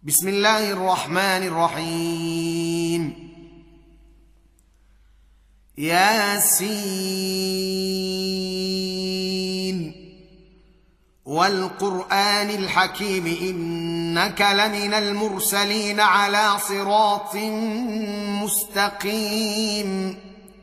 بسم الله الرحمن الرحيم ياسين والقرآن الحكيم إنك لمن المرسلين على صراط مستقيم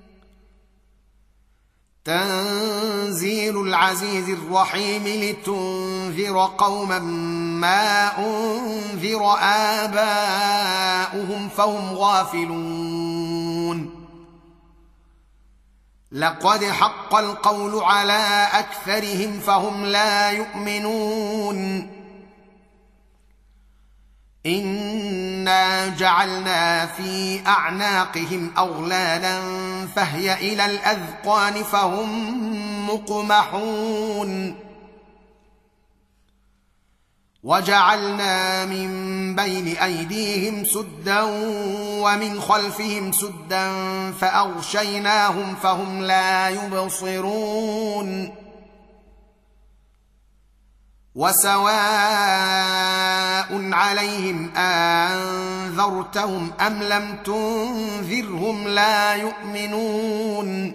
تنزيل العزيز الرحيم لتنذر قوما ما أنذر آباؤهم فهم غافلون لقد حق القول على أكثرهم فهم لا يؤمنون إنا جعلنا في أعناقهم أغلالا فهي إلى الأذقان فهم مقمحون وجعلنا من بين أيديهم سدا ومن خلفهم سدا فأغشيناهم فهم لا يبصرون وسواء عليهم أنذرتهم أم لم تنذرهم لا يؤمنون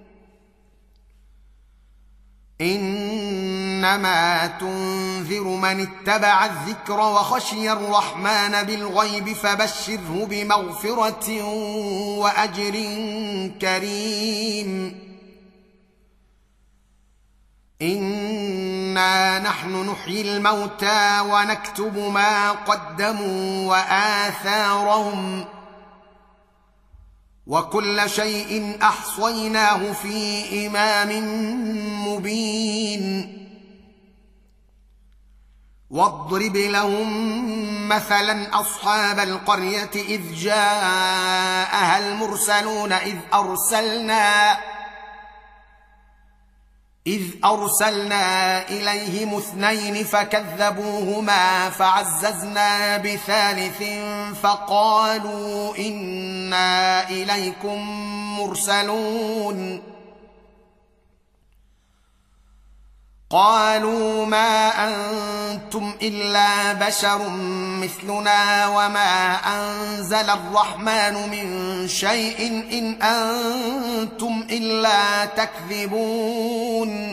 إنما تنذر من اتبع الذكر وخشي الرحمن بالغيب فبشره بمغفرة وأجر كريم إنا نحن نحيي الموتى ونكتب ما قدموا وآثارهم وكل شيء أحصيناه في إمام مبين واضرب لهم مثلا أصحاب القرية إذ جاءها المرسلون إذ أرسلنا إليهم اثنين فكذبوهما فعززنا بثالث فقالوا إنا إليكم مرسلون قالوا ما أنتم إلا بشر مثلنا وما أنزل الرحمن من شيء إن أنتم إلا تكذبون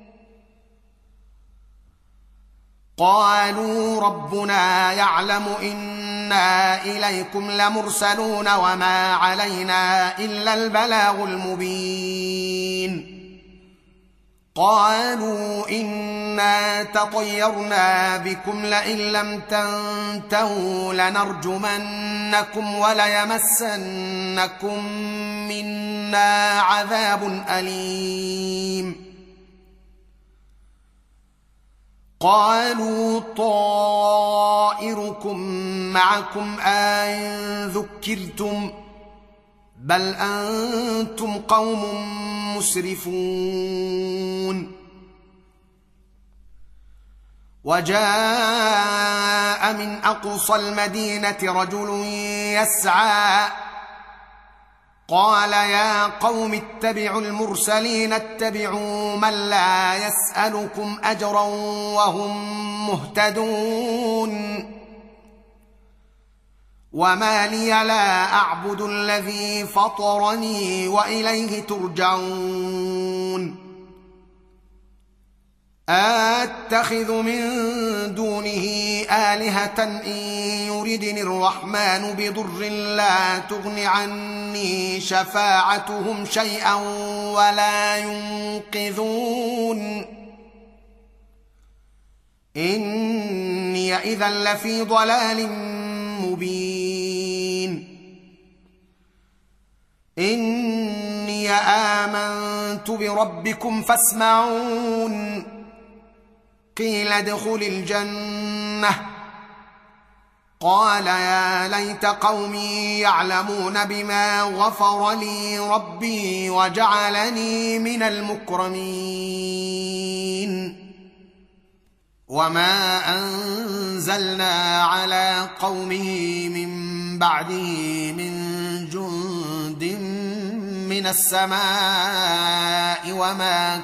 قالوا ربنا يعلم إنا إليكم لمرسلون وما علينا إلا البلاغ المبين قالوا إنا تطيرنا بكم لئن لم تنتهوا لنرجمنكم وليمسنكم منا عذاب أليم قالوا طائركم معكم أئن ذكرتم بل أنتم قوم مسرفون وجاء من أقصى المدينة رجل يسعى قال يا قوم اتبعوا المرسلين اتبعوا من لا يسألكم أجرا وهم مهتدون وما لي لا أعبد الذي فطرني وإليه ترجعون أتخذ من دونه آلهة إن يردني الرحمن بضر لا تغن عني شفاعتهم شيئا ولا ينقذون إني إذا لفي ضلال مبين إني آمنت بربكم فاسمعون قيل ادخل الجنة قال يا ليت قومي يعلمون بما غفر لي ربي وجعلني من المكرمين وما أنزلنا على قومه من بعده من جند من السماء وما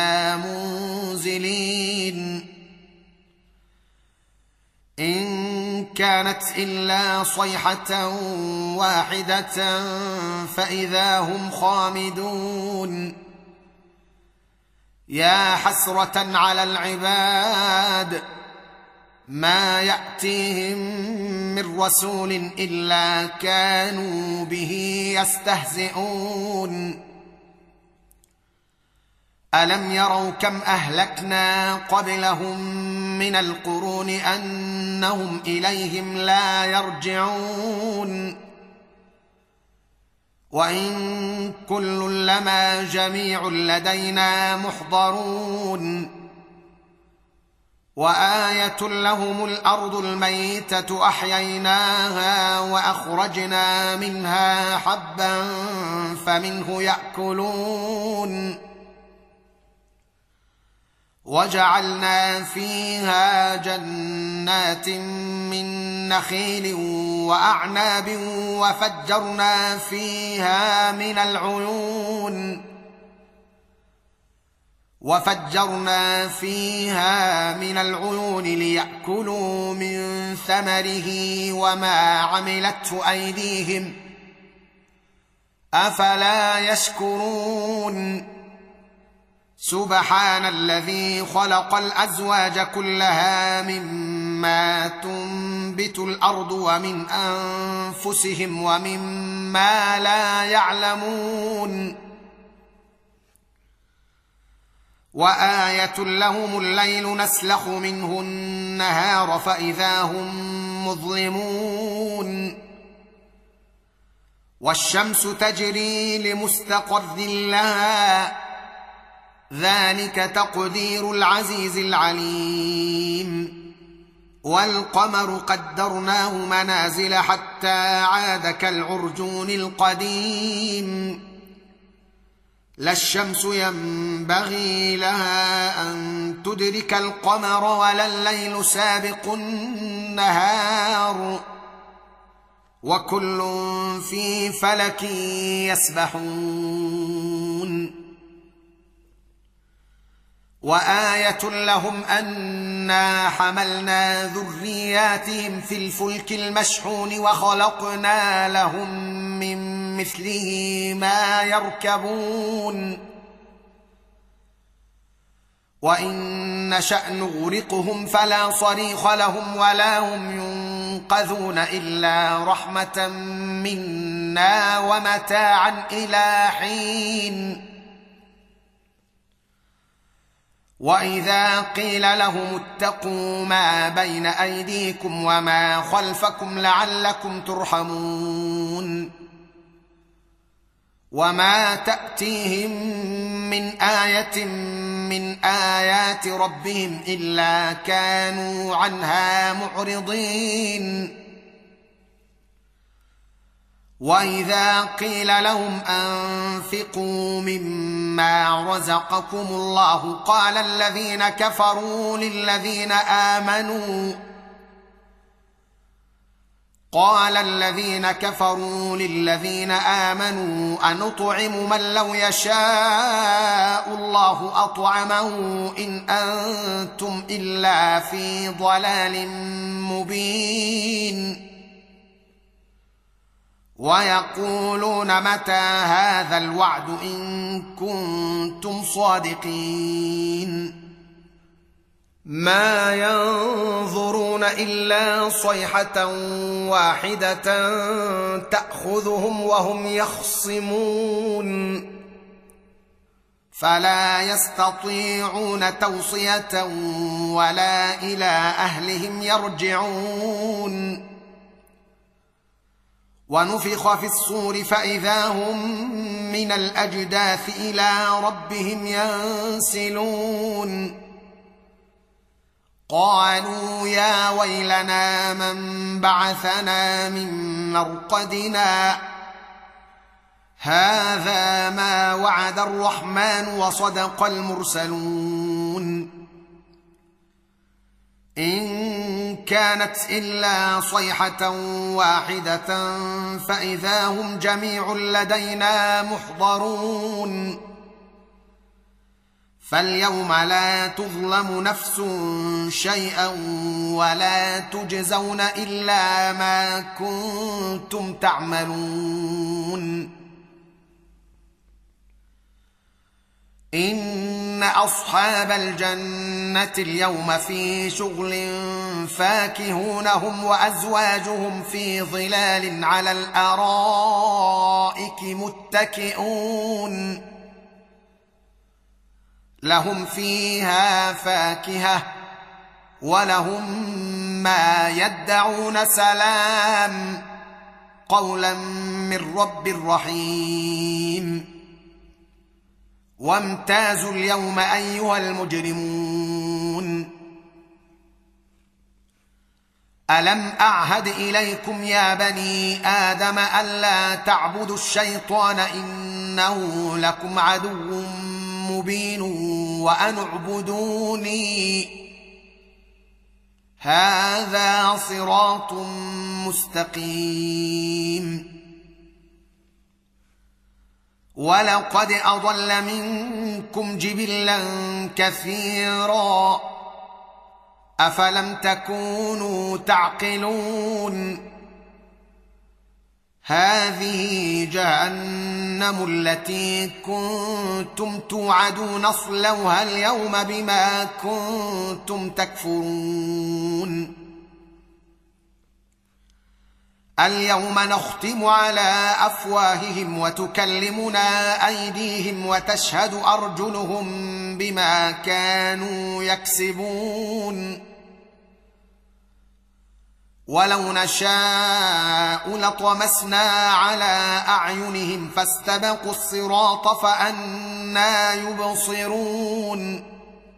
كنا منزلين إن كانت إلا صيحة واحدة فإذا هم خامدون يا حسرة على العباد ما يأتيهم من رسول إلا كانوا به يستهزئون ألم يروا كم أهلكنا قبلهم من القرون أنهم إليهم لا يرجعون وإن كل لما جميع لدينا محضرون وآية لهم الأرض الميتة أحييناها وأخرجنا منها حبا فمنه يأكلون وجعلنا فيها جنات من نخيل وأعناب وفجرنا فيها من العيون ليأكلوا من ثمره وما عملته أيديهم أفلا يشكرون سبحان الذي خلق الأزواج كلها مما تنبت الأرض ومن أنفسهم ومما لا يعلمون وآية لهم الليل نسلخ منه النهار فإذا هم مظلمون والشمس تجري لمستقر لها ذلك تقدير العزيز العليم والقمر قدرناه منازل حتى عاد كالعرجون القديم لا الشمس ينبغي لها أن تدرك القمر ولا الليل سابق النهار وكل في فلك يسبحون وآية لهم أنا حملنا ذرياتهم في الفلك المشحون وخلقنا لهم من مثله ما يركبون وإن نشأ نغرقهم فلا صريخ لهم ولا هم ينقذون إلا رحمة منا ومتاعا إلى حين وإذا قيل لهم اتقوا ما بين أيديكم وما خلفكم لعلكم ترحمون وما تأتيهم من آية من آيات ربهم إلا كانوا عنها معرضين وإذا قيل لهم أنفقوا مما رزقكم الله قال الذين كفروا للذين آمنوا أنطعم من لو يشاء الله أطعمه إن أنتم إلا في ضلال مبين ويقولون متى هذا الوعد إن كنتم صادقين ما ينظرون إلا صيحة واحدة تأخذهم وهم يخصمون فلا يستطيعون توصية ولا إلى أهلهم يرجعون ونفخ في الصور فإذا هم من الأجداث إلى ربهم ينسلون قالوا يا ويلنا من بعثنا من مرقدنا هذا ما وعد الرحمن وصدق المرسلون إن كانت إلا صيحة واحدة فإذا هم جميع لدينا محضرون فاليوم لا تظلم نفس شيئا ولا تجزون إلا ما كنتم تعملون. إن أصحاب الجنة اليوم في شغل فاكهون هم وأزواجهم في ظلال على الأرائك متكئون لهم فيها فاكهة ولهم ما يدعون سلام قولا من رب رحيم. وامتازوا اليوم أيها المجرمون ألم أعهد إليكم يا بني آدم ألا تعبدوا الشيطان إنه لكم عدو مبين وأن اعبدوني هذا صراط مستقيم. ولقد أضل منكم جبلا كثيرا أفلم تكونوا تعقلون. هذه جهنم التي كنتم توعدون اصلوها اليوم بما كنتم تكفرون. اليوم نختم على أفواههم وتكلمنا أيديهم وتشهد أرجلهم بما كانوا يكسبون. ولو نشاء لطمسنا على أعينهم فاستبقوا الصراط فأنى يبصرون.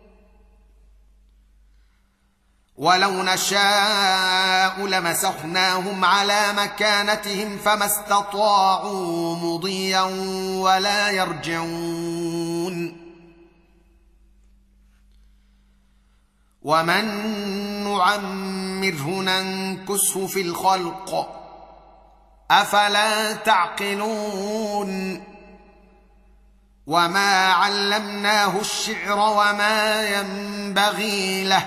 ولو نشاء لمسخناهم على مكانتهم فما استطاعوا مضيا ولا يرجعون. ومن نعمره ننكسه في الخلق أفلا تعقلون. وما علمناه الشعر وما ينبغي له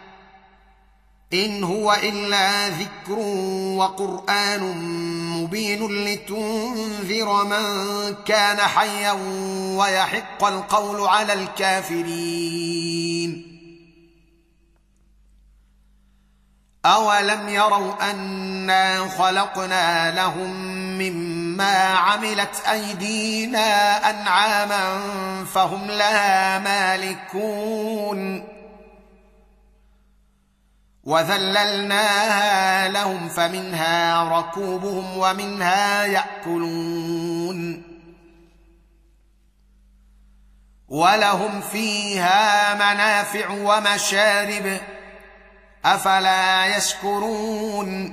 إن هو إلا ذكر وقرآن مبين لتنذر من كان حيا ويحق القول على الكافرين. أولم يروا أنا خلقنا لهم مما عملت أيدينا أنعاما فهم لها مالكون وذللناها لهم فمنها ركوبهم ومنها يأكلون ولهم فيها منافع ومشارب أفلا يشكرون.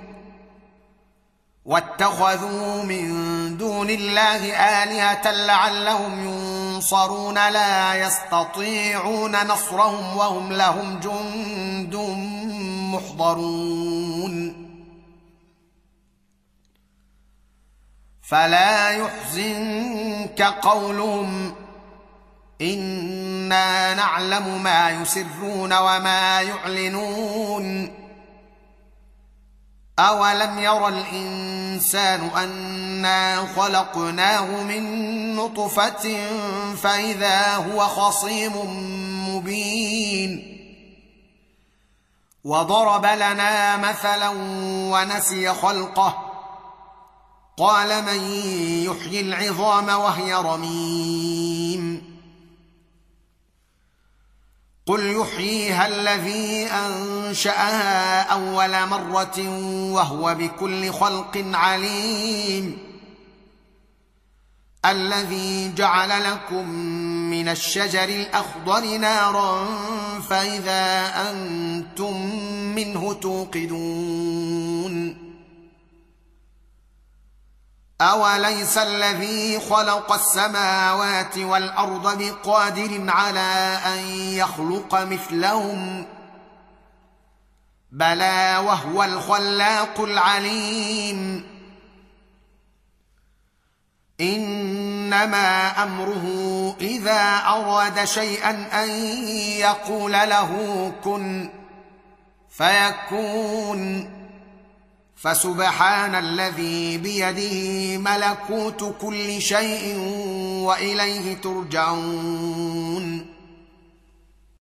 واتخذوا من دون الله آلهة لعلهم ينصرون لا يستطيعون نصرهم وهم لهم جند محضرون. فلا يحزنك قولهم إنا نعلم ما يسرون وما يعلنون. أولم ير الإنسان أنا خلقناه من نطفة فإذا هو خصيم مبين. وضرب لنا مثلا ونسي خلقه قال من يحيي العظام وهي رميم. قل يحييها الذي أنشأها أول مرة وهو بكل خلق عليم. الذي جعل لكم من الشجر الأخضر نارا فإذا أنتم منه توقدون. أوليس الذي خلق السماوات والأرض بقادر على أن يخلق مثلهم بلى وهو الخلاق العليم. إن انما امره اذا اراد شيئا ان يقول له كن فيكون. فسبحان الذي بيده ملكوت كل شيء واليه ترجعون.